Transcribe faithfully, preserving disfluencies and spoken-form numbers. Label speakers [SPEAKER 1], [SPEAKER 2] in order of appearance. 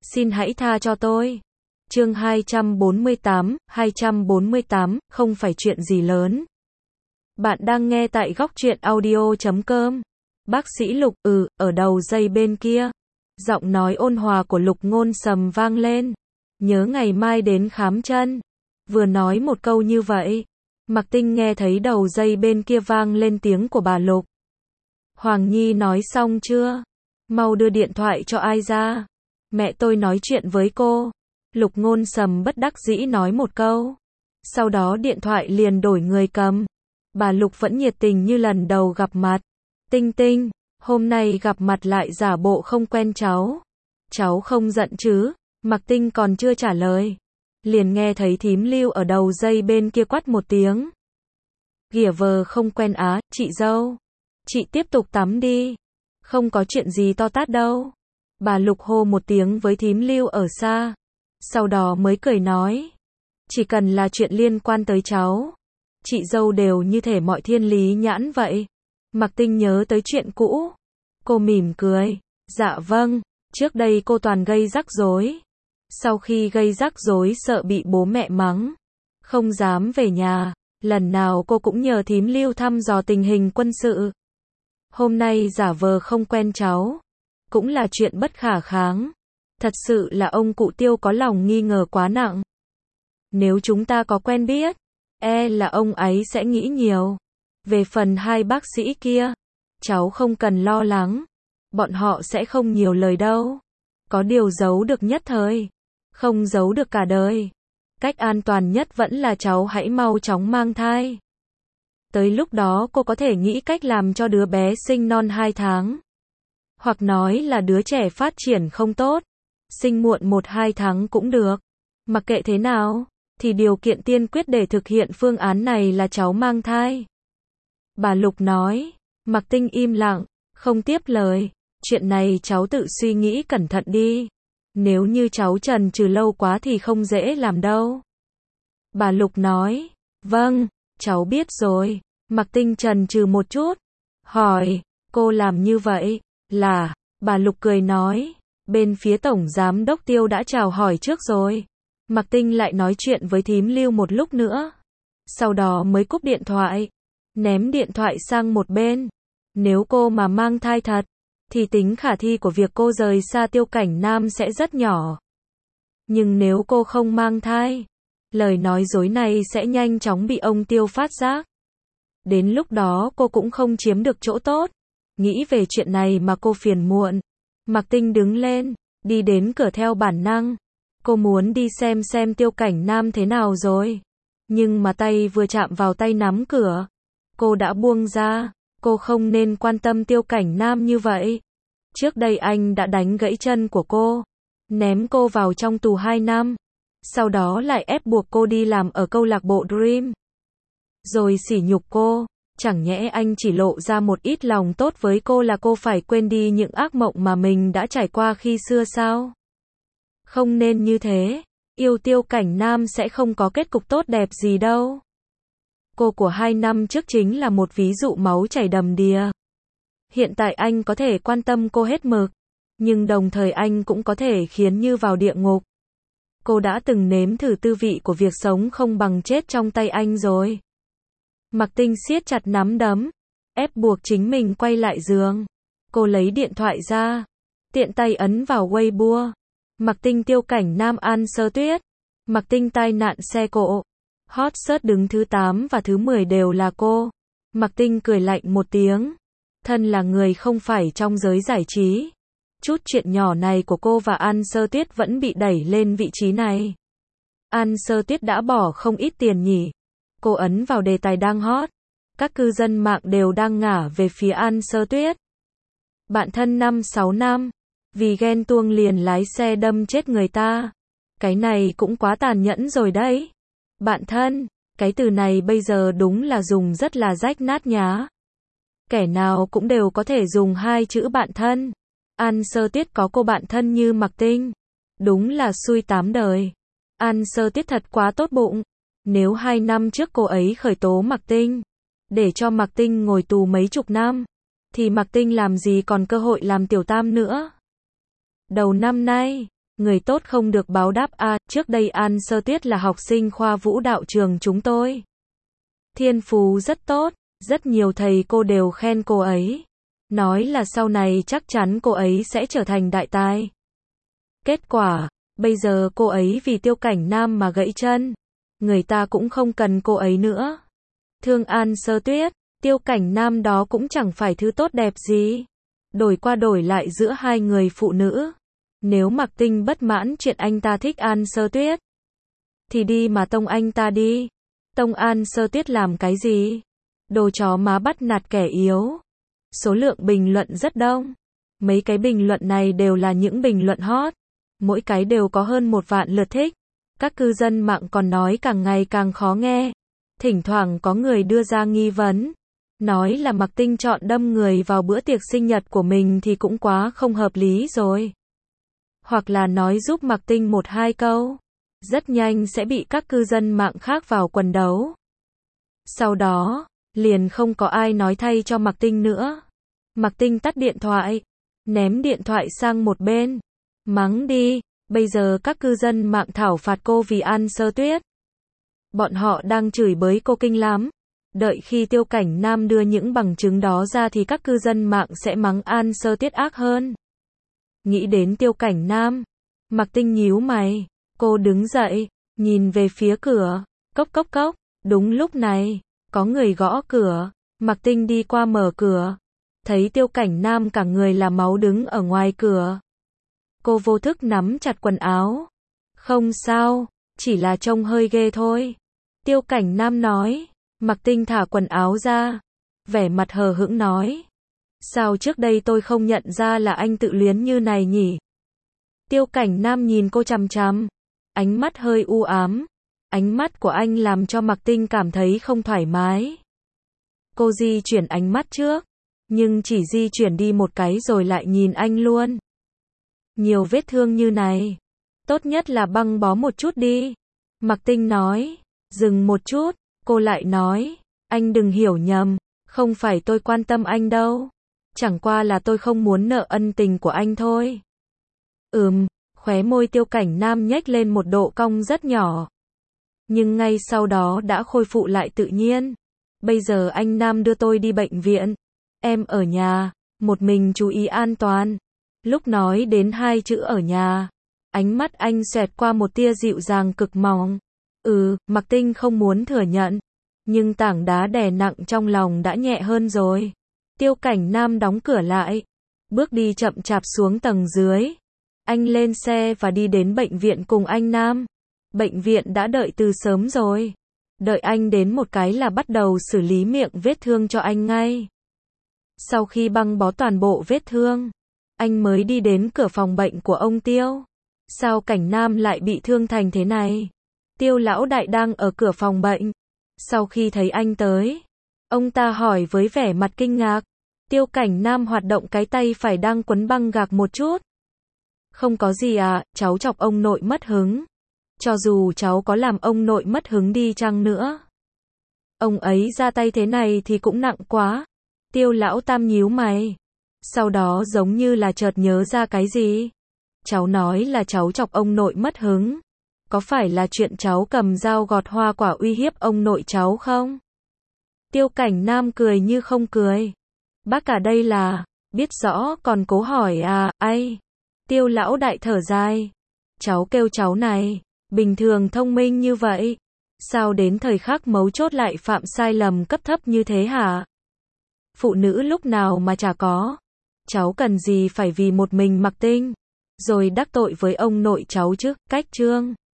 [SPEAKER 1] Xin hãy tha cho tôi. Chương hai trăm bốn mươi tám, hai trăm bốn mươi tám, không phải chuyện gì lớn. Bạn đang nghe tại góc truyện audio chấm com. Bác sĩ Lục, ừ, ở đầu dây bên kia. Giọng nói ôn hòa của Lục Ngôn Sầm vang lên. Nhớ ngày mai đến khám chân. Vừa nói một câu như vậy, Mạc Tinh nghe thấy đầu dây bên kia vang lên tiếng của bà Lục. Hoàng Nhi nói xong chưa? Mau đưa điện thoại cho ai ra. Mẹ tôi nói chuyện với cô. Lục Ngôn Sầm bất đắc dĩ nói một câu. Sau đó điện thoại liền đổi người cầm. Bà Lục vẫn nhiệt tình như lần đầu gặp mặt. Tinh Tinh, hôm nay gặp mặt lại giả bộ không quen cháu. Cháu không giận chứ? Mạc Tinh còn chưa trả lời. Liền nghe thấy thím Lưu ở đầu dây bên kia quát một tiếng. Ghỉa vờ không quen á, chị dâu. Chị tiếp tục tắm đi. Không có chuyện gì to tát đâu. Bà Lục hô một tiếng với thím Lưu ở xa. Sau đó mới cười nói. Chỉ cần là chuyện liên quan tới cháu. Chị dâu đều như thể mọi thiên lý nhãn vậy. Mạc Tinh nhớ tới chuyện cũ. Cô mỉm cười. Dạ vâng, trước đây cô toàn gây rắc rối. Sau khi gây rắc rối sợ bị bố mẹ mắng. Không dám về nhà. Lần nào cô cũng nhờ thím Lưu thăm dò tình hình quân sự. Hôm nay giả vờ không quen cháu. Cũng là chuyện bất khả kháng. Thật sự là ông cụ Tiêu có lòng nghi ngờ quá nặng. Nếu chúng ta có quen biết, e là ông ấy sẽ nghĩ nhiều. Về phần hai bác sĩ kia, cháu không cần lo lắng. Bọn họ sẽ không nhiều lời đâu. Có điều giấu được nhất thời, không giấu được cả đời. Cách an toàn nhất vẫn là cháu hãy mau chóng mang thai. Tới lúc đó cô có thể nghĩ cách làm cho đứa bé sinh non hai tháng. Hoặc nói là đứa trẻ phát triển không tốt. Sinh muộn một hai tháng cũng được. Mặc kệ thế nào, thì điều kiện tiên quyết để thực hiện phương án này là cháu mang thai. Bà Lục nói. Mạc Tinh im lặng, không tiếp lời. Chuyện này cháu tự suy nghĩ cẩn thận đi. Nếu như cháu chần chừ lâu quá thì không dễ làm đâu. Bà Lục nói. Vâng, cháu biết rồi. Mạc Tinh chần chừ một chút. Hỏi, cô làm như vậy là... Bà Lục cười nói. Bên phía Tổng Giám Đốc Tiêu đã chào hỏi trước rồi. Mạc Tinh lại nói chuyện với thím Lưu một lúc nữa. Sau đó mới cúp điện thoại. Ném điện thoại sang một bên. Nếu cô mà mang thai thật, thì tính khả thi của việc cô rời xa Tiêu Cảnh Nam sẽ rất nhỏ. Nhưng nếu cô không mang thai, lời nói dối này sẽ nhanh chóng bị ông Tiêu phát giác. Đến lúc đó cô cũng không chiếm được chỗ tốt. Nghĩ về chuyện này mà cô phiền muộn. Mạc Tinh đứng lên, đi đến cửa theo bản năng. Cô muốn đi xem xem Tiêu Cảnh Nam thế nào rồi. Nhưng mà tay vừa chạm vào tay nắm cửa, cô đã buông ra. Cô không nên quan tâm Tiêu Cảnh Nam như vậy. Trước đây anh đã đánh gãy chân của cô, ném cô vào trong tù hai năm. Sau đó lại ép buộc cô đi làm ở câu lạc bộ Dream. Rồi sỉ nhục cô. Chẳng nhẽ anh chỉ lộ ra một ít lòng tốt với cô là cô phải quên đi những ác mộng mà mình đã trải qua khi xưa sao? Không nên như thế. Yêu Tiêu Cảnh Nam sẽ không có kết cục tốt đẹp gì đâu. Cô của hai năm trước chính là một ví dụ máu chảy đầm đìa. Hiện tại anh có thể quan tâm cô hết mực, nhưng đồng thời anh cũng có thể khiến như vào địa ngục. Cô đã từng nếm thử tư vị của việc sống không bằng chết trong tay anh rồi. Mạc Tinh siết chặt nắm đấm, ép buộc chính mình quay lại giường. Cô lấy điện thoại ra, tiện tay ấn vào Weibo. Mạc Tinh Tiêu Cảnh Nam An Sơ Tuyết. Mạc Tinh tai nạn xe cộ. Hot search đứng thứ tám và thứ mười đều là cô. Mạc Tinh cười lạnh một tiếng. Thân là người không phải trong giới giải trí. Chút chuyện nhỏ này của cô và An Sơ Tuyết vẫn bị đẩy lên vị trí này. An Sơ Tuyết đã bỏ không ít tiền nhỉ. Cô ấn vào đề tài đang hot. Các cư dân mạng đều đang ngả về phía An Sơ Tuyết. Bạn thân năm sáu năm. Vì ghen tuông liền lái xe đâm chết người ta. Cái này cũng quá tàn nhẫn rồi đấy. Bạn thân, cái từ này bây giờ đúng là dùng rất là rách nát nhá. Kẻ nào cũng đều có thể dùng hai chữ bạn thân. An Sơ Tuyết có cô bạn thân như Mạc Tinh. Đúng là xui tám đời. An Sơ Tuyết thật quá tốt bụng. Nếu hai năm trước cô ấy khởi tố Mạc Tinh, để cho Mạc Tinh ngồi tù mấy chục năm, thì Mạc Tinh làm gì còn cơ hội làm tiểu tam nữa. Đầu năm nay, Người tốt không được báo đáp a, trước đây An Sơ Tuyết là học sinh khoa vũ đạo trường chúng tôi. Thiên phú rất tốt, rất nhiều thầy cô đều khen cô ấy. Nói là sau này chắc chắn cô ấy sẽ trở thành đại tài. Kết quả, bây giờ cô ấy vì Tiêu Cảnh Nam mà gãy chân. Người ta cũng không cần cô ấy nữa. Thương An Sơ Tuyết, Tiêu Cảnh Nam đó cũng chẳng phải thứ tốt đẹp gì. Đổi qua đổi lại giữa hai người phụ nữ. Nếu Mạc Tinh bất mãn chuyện anh ta thích An Sơ Tuyết, thì đi mà tông anh ta đi. Tông An Sơ Tuyết làm cái gì? Đồ chó má bắt nạt kẻ yếu. Số lượng bình luận rất đông. Mấy cái bình luận này đều là những bình luận hot. Mỗi cái đều có hơn một vạn lượt thích. Các cư dân mạng còn nói càng ngày càng khó nghe. Thỉnh thoảng có người đưa ra nghi vấn. Nói là Mạc Tinh chọn đâm người vào bữa tiệc sinh nhật của mình thì cũng quá không hợp lý rồi. Hoặc là nói giúp Mạc Tinh một hai câu. Rất nhanh sẽ bị các cư dân mạng khác vào quần đấu. Sau đó, liền không có ai nói thay cho Mạc Tinh nữa. Mạc Tinh tắt điện thoại, ném điện thoại sang một bên. Mắng đi, bây giờ các cư dân mạng thảo phạt cô vì An Sơ Tuyết. Bọn họ đang chửi bới cô kinh lắm. Đợi khi Tiêu Cảnh Nam đưa những bằng chứng đó ra thì các cư dân mạng sẽ mắng An Sơ Tuyết ác hơn. Nghĩ đến Tiêu Cảnh Nam, Mạc Tinh nhíu mày. Cô đứng dậy, nhìn về phía cửa. Cốc cốc cốc. Đúng lúc này, có người gõ cửa. Mạc Tinh đi qua mở cửa. Thấy Tiêu Cảnh Nam cả người là máu đứng ở ngoài cửa. Cô vô thức nắm chặt quần áo. Không sao, chỉ là trông hơi ghê thôi. Tiêu Cảnh Nam nói. Mạc Tinh thả quần áo ra. Vẻ mặt hờ hững nói. Sao trước đây tôi không nhận ra là anh tự luyến như này nhỉ? Tiêu Cảnh Nam nhìn cô chằm chằm. Ánh mắt hơi u ám. Ánh mắt của anh làm cho Mạc Tinh cảm thấy không thoải mái. Cô di chuyển ánh mắt trước. Nhưng chỉ di chuyển đi một cái rồi lại nhìn anh luôn. Nhiều vết thương như này. Tốt nhất là băng bó một chút đi. Mạc Tinh nói. Dừng một chút. Cô lại nói. Anh đừng hiểu nhầm. Không phải tôi quan tâm anh đâu. Chẳng qua là tôi không muốn nợ ân tình của anh thôi. Ừm. Khóe môi Tiêu Cảnh Nam nhếch lên một độ cong rất nhỏ. Nhưng ngay sau đó đã khôi phục lại tự nhiên. Bây giờ anh Nam đưa tôi đi bệnh viện. Em ở nhà, một mình chú ý an toàn. Lúc nói đến hai chữ ở nhà, ánh mắt anh xẹt qua một tia dịu dàng cực mỏng. Ừ, Mạc Tinh không muốn thừa nhận. Nhưng tảng đá đè nặng trong lòng đã nhẹ hơn rồi. Tiêu Cảnh Nam đóng cửa lại. Bước đi chậm chạp xuống tầng dưới. Anh lên xe và đi đến bệnh viện cùng anh Nam. Bệnh viện đã đợi từ sớm rồi. Đợi anh đến một cái là bắt đầu xử lý miệng vết thương cho anh ngay. Sau khi băng bó toàn bộ vết thương, anh mới đi đến cửa phòng bệnh của ông Tiêu. Sao Cảnh Nam lại bị thương thành thế này? Tiêu lão đại đang ở cửa phòng bệnh. Sau khi thấy anh tới, ông ta hỏi với vẻ mặt kinh ngạc. Tiêu Cảnh Nam hoạt động cái tay phải đang quấn băng gạc một chút. Không có gì à, cháu chọc ông nội mất hứng. Cho dù cháu có làm ông nội mất hứng đi chăng nữa. Ông ấy ra tay thế này thì cũng nặng quá. Tiêu lão tam nhíu mày. Sau đó giống như là chợt nhớ ra cái gì. Cháu nói là cháu chọc ông nội mất hứng. Có phải là chuyện cháu cầm dao gọt hoa quả uy hiếp ông nội cháu không? Tiêu Cảnh Nam cười như không cười. Bác cả đây là, biết rõ còn cố hỏi à, ai? Tiêu lão đại thở dài. Cháu kêu cháu này, bình thường thông minh như vậy. Sao đến thời khắc mấu chốt lại phạm sai lầm cấp thấp như thế hả? Phụ nữ lúc nào mà chả có. Cháu cần gì phải vì một mình Mạc Tinh. Rồi đắc tội với ông nội cháu chứ, cách trương.